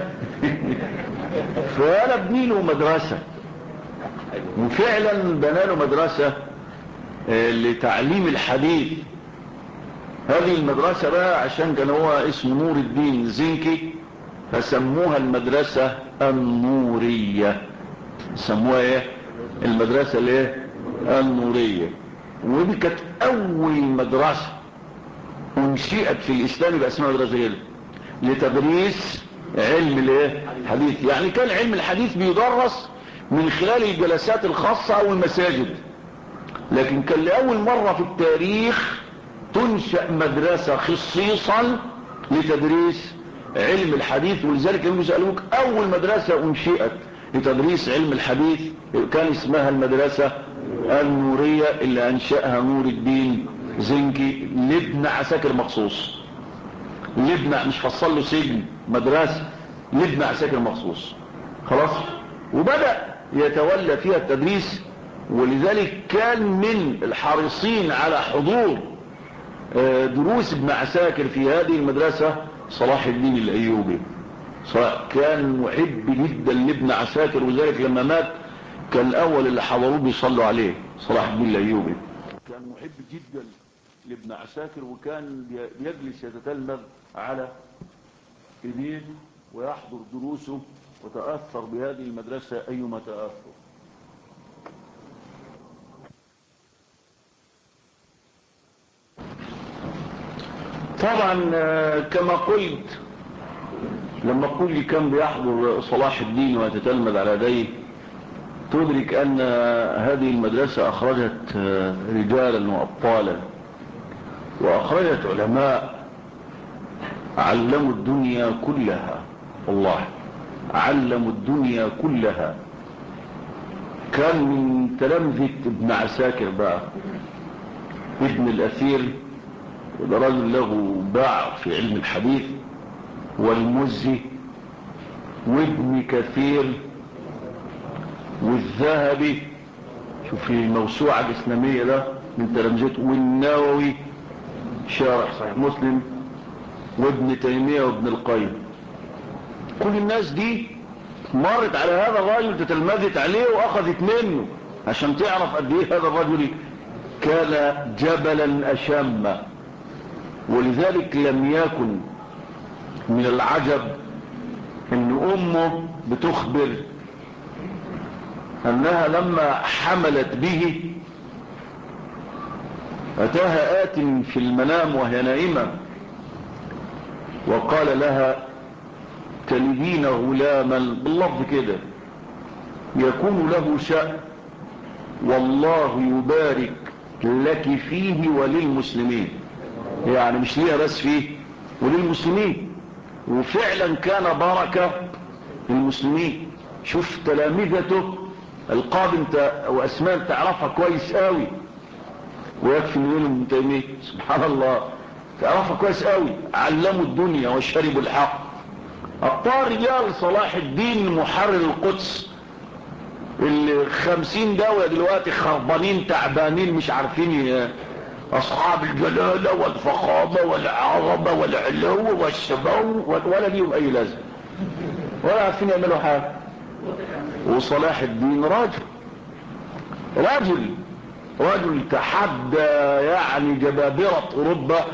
فانا ابني له مدرسه، وفعلا بنى له مدرسه لتعليم الحديث. هذه المدرسه بقى عشان كان هو اسمه نور الدين زنكي فسموها المدرسه النوريه، سموها ايه؟ المدرسة الايه؟ النورية. ودي كانت اول مدرسة انشئت في الاسلام يبقى اسمها مدرسة ايه؟ لتدريس علم الايه؟ الحديث. يعني كان علم الحديث بيدرس من خلال الجلسات الخاصة او المساجد، لكن كان لأول مرة في التاريخ تنشأ مدرسة خصيصا لتدريس علم الحديث. ولذلك لما يسألوك اول مدرسة انشئت لتدريس علم الحديث كان اسمها المدرسة النورية اللي انشأها نور الدين زنكي لابن عساكر مخصوص، لابن مش فصل له سجن، مدرسة لابن عساكر مخصوص خلاص. وبدأ يتولى فيها التدريس، ولذلك كان من الحريصين على حضور دروس ابن عساكر في هذه المدرسة صلاح الدين الأيوبي. كان محب جدا لابن عساكر، وذلك لما مات كان الأول اللي حضروه بيصلوا عليه صلاح الدين الأيوبي. كان محب جدا لابن عساكر، وكان يجلس يتتلمذ على ايديه ويحضر دروسه وتأثر بهذه المدرسة أيما تأثر. طبعا كما قلت، لما قل لي كان بيحضر صلاح الدين ويتتلمذ على يديه، تدرك أن هذه المدرسة أخرجت رجالا وأبطالا، وأخرجت علماء علموا الدنيا كلها، والله علموا الدنيا كلها. كان من تلامذة ابن عساكر بقى ابن الأثير، وده رجل له باع في علم الحديث، والمزي، وابن كثير، والذهبي، شوف الموسوعة الإسلامية ده من تلامذته، والنووي شارح صحيح مسلم، وابن تيمية وابن القيم. كل الناس دي مرت على هذا الرجل، تتلمذت عليه واخذت منه، عشان تعرف قد ايه هذا الرجل كان جبلا أشم. ولذلك لم يكن من العجب ان امه بتخبر انها لما حملت به اتاها آت في المنام وهي نائمة وقال لها تلدين غلاما، باللفظ كده، يكون له شأن والله يبارك لك فيه وللمسلمين. يعني مش ليها بس فيه، وللمسلمين. وفعلا كان بركة للمسلمين. شوف تلامذته القادم واسماء تعرفها كويس قوي، ويكفي منهم ابن تيمية سبحان الله، تعرفها كويس قوي، علموا الدنيا وشربوا الحق. ابطال رجال صلاح الدين محرر القدس، الخمسين دولة دلوقتي خربانين تعبانين مش عارفين، اصحاب الجلالة والفخامة والعظمة والعلو والسمو، ولا ليهم اي لازمة، ولا عارفين يعملوا حاجة. وصلاح الدين راجل راجل رجل تحدى يعني جبابرة اوروبا،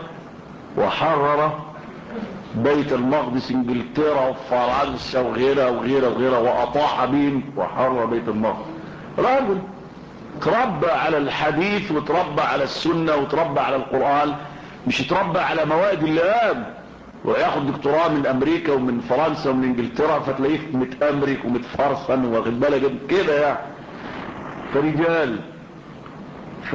وحرر بيت المقدس، انجلترا وفرنسا وغيرها وغيرها وغيرها، واطاح بهم وحرر بيت المقدس. رجل تربى على الحديث، وتربى على السنة، وتربى على القرآن، مش تربى على موائد اللئام وياخد دكتوراه من امريكا ومن فرنسا ومن انجلترا، فتلاقيه متامرك ومتفرسن واخد بالك كده يعني. فرجال، ف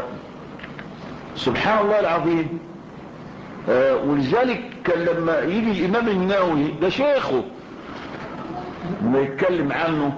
سبحان الله العظيم. آه ولذلك كان لما يجي الامام النووي ده شيخه لما يتكلم عنه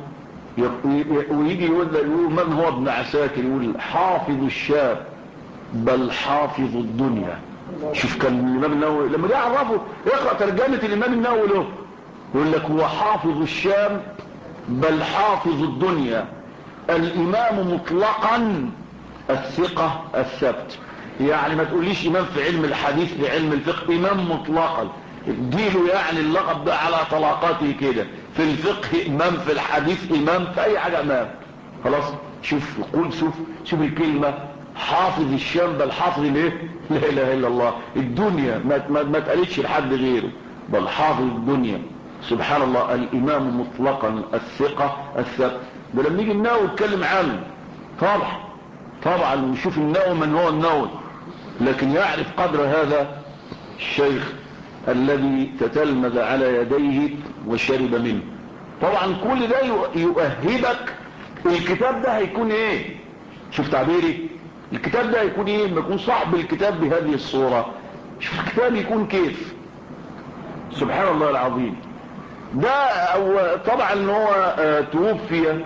ويجي يقول من هو ابن عساكر، يقول حافظ الشام بل حافظ الدنيا. شوف كان الامام النووي لما جه عرفه اقرا ترجمه الامام النووي له، يقول لك هو حافظ الشام بل حافظ الدنيا، الامام مطلقا الثقة الثبت. يعني ما تقوليش امام في علم الحديث في علم الفقه، امام مطلقا، اديله يعني اللقب ده على طلاقاته كده، في الفقه امام، في الحديث امام، في اي حاجة امام. خلاص شوف قول شوف شوف الكلمة حافظ الشام بل حافظ الايه، لا اله الا الله، الدنيا ما ما, ما تقالتش لحد غيره، بل حافظ الدنيا. سبحان الله، الامام مطلقا الثقة الثبت. ده لما يجي النووي يتكلم عنه طبعا طبعا نشوف النووي من هو النووي، لكن يعرف قدر هذا الشيخ الذي تتلمذ على يديه وشرب منه. طبعا كل ده يؤهبك الكتاب ده هيكون ايه. شوف تعبيري، الكتاب ده هيكون ايه لما يكون صاحب الكتاب بهذه الصورة. شوف الكتاب يكون كيف، سبحان الله العظيم. ده أو طبعا هو اه توفي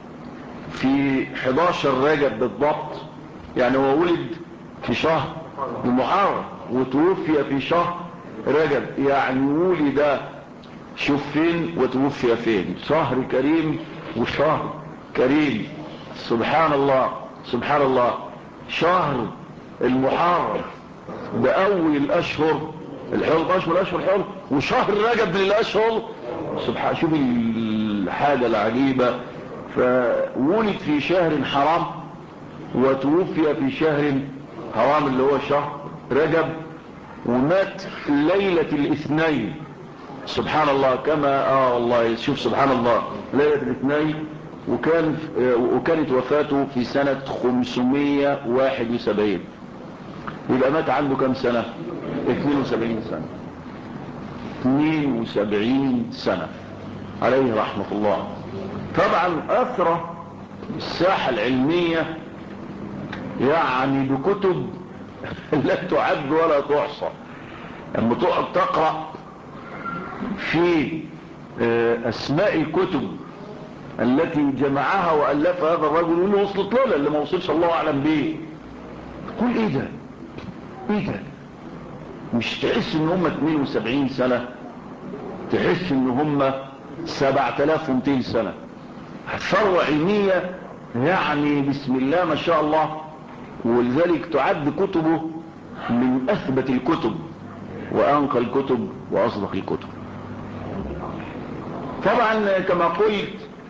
في حداشر رجب بالضبط، يعني هو ولد في شهر المحرم وتوفي في شهر رجب، يعني ولد شوف فين وتوفي فين، شهر كريم وشهر كريم. سبحان الله سبحان الله. شهر المحرم ده اول الاشهر الحرم، اشهر اشهر حرم، وشهر رجب من الاشهر. سبحان، شوف الحاجة العجيبة. فولد في شهر حرام وتوفي في شهر حرام اللي هو شهر رجب، ومات ليلة الاثنين. سبحان الله. كما اه والله شوف سبحان الله، ليلة الاثنين. وكان وكانت وفاته في سنة خمسمائة وواحد وسبعين. يبقى مات عنده كم سنة؟ اثنين وسبعين سنة. اثنين وسبعين سنة عليه رحمة الله. طبعا اثر الساحة العلمية يعني بكتب لا تعد ولا تحصى. لما تقعد تقرأ في اسماء الكتب التي جمعها وألفها هذا الرجل، يقول له وصلت له اللي ما وصلش الله أعلم به. تقول ايه ده ايه ده؟ مش تحس ان هم اثنين وسبعين سنة، تحس ان هم سبعة آلاف ومئتين سنة. ثروة علمية يعني بسم الله ما شاء الله. ولذلك تعد كتبه من اثبت الكتب وانقى الكتب واصدق الكتب. طبعا كما قلت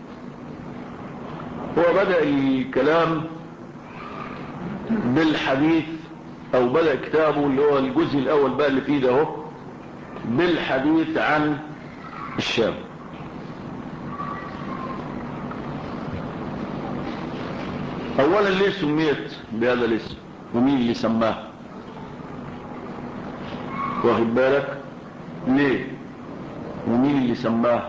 هو بدأ الكلام بالحديث، او بدأ كتابه اللي هو الجزء الاول بقى اللي فيه ده اهو بالحديث عن الشام. اولا ليه سميت بهذا الاسم ومين اللي سماه؟ واخد بالك ليه ومين اللي سماه؟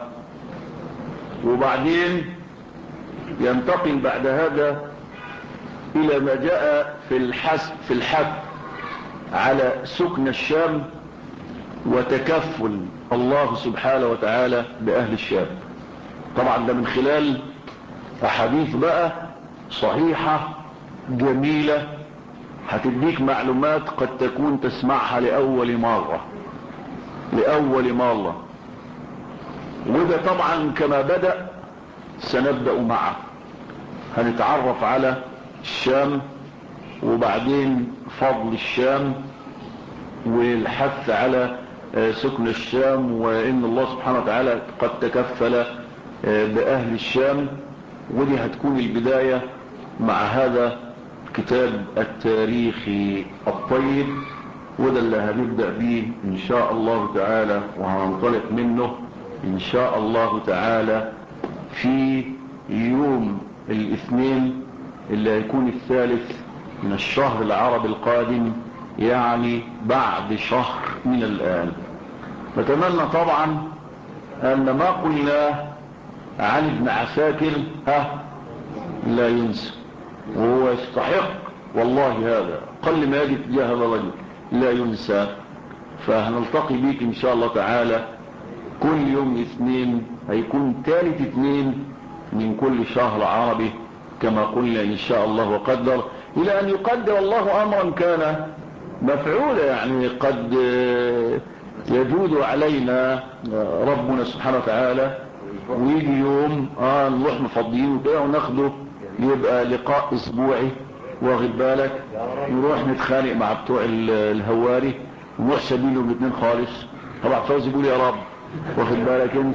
وبعدين ينتقل بعد هذا الى ما جاء في الحث في الحث على سكن الشام وتكفل الله سبحانه وتعالى باهل الشام. طبعا ده من خلال احاديث بقى صحيحة جميلة هتديك معلومات قد تكون تسمعها لأول مرة لأول مرة. وده طبعا كما بدأ سنبدأ معه. هنتعرف على الشام وبعدين فضل الشام والحث على سكن الشام، وإن الله سبحانه وتعالى قد تكفل بأهل الشام. ودي هتكون البداية مع هذا كتاب التاريخي الطيب، وده اللي هنبدأ به إن شاء الله تعالى، وهننطلق منه إن شاء الله تعالى في يوم الاثنين اللي هيكون الثالث من الشهر العربي القادم، يعني بعد شهر من الآن. نتمنى طبعا أن ما قلناه عن ابن عساكر ها لا ينسى، وهو يستحق والله هذا قل ما يجب تجاه هذا الرجل لا ينسى. فهنلتقي بيك ان شاء الله تعالى كل يوم اثنين، هيكون ثالث اثنين من كل شهر عربي كما قلنا ان شاء الله وقدر، الى ان يقدر الله امرا كان مفعولا. يعني قد يجود علينا ربنا سبحانه وتعالى ويجي يوم اه نروح مفضيين وكده وناخده يبقى لقاء اسبوعي، واخد بالك، نروح نتخانق مع بتوع الهواري ونروح سبيلهم الاثنين خالص. طبعا فوزي يقول يا رب، واخد بالك انت.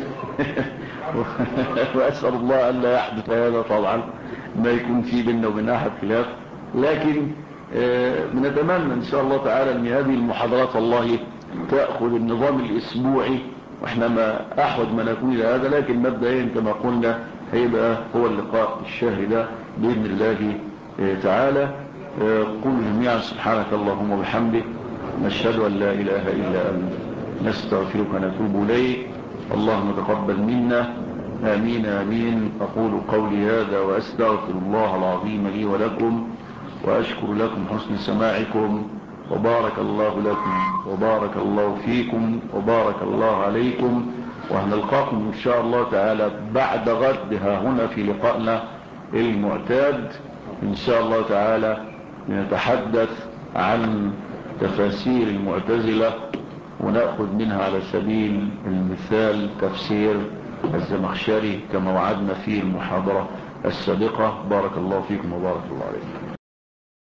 واسال الله ان لا يحدث هذا طبعا، ما يكون في بيننا وبين احد خلاف. لكن بنتمنى ان شاء الله تعالى ان هذه المحاضرات الله تاخذ النظام الاسبوعي، واحنا ما احوج ما نكون الى هذا. لكن مبدئيا كما قلنا هيبقى هو اللقاء الشهري ده باذن الله تعالى. قل جميعا سبحانك اللهم وبحمدك، نشهد ان لا اله الا انت، نستغفرك ونتوب اليك. اللهم تقبل منا، امين امين. اقول قولي هذا واستغفر الله العظيم لي ولكم، واشكر لكم حسن سماعكم، وبارك الله لكم وبارك الله فيكم وبارك الله عليكم. وهنلقاكم ان شاء الله تعالى بعد غد ها هنا في لقائنا المعتاد ان شاء الله تعالى، نتحدث عن تفاسير المعتزلة ونأخذ منها على سبيل المثال تفسير الزمخشري كما وعدنا في المحاضرة السابقة. بارك الله فيكم وبارك الله عليكم.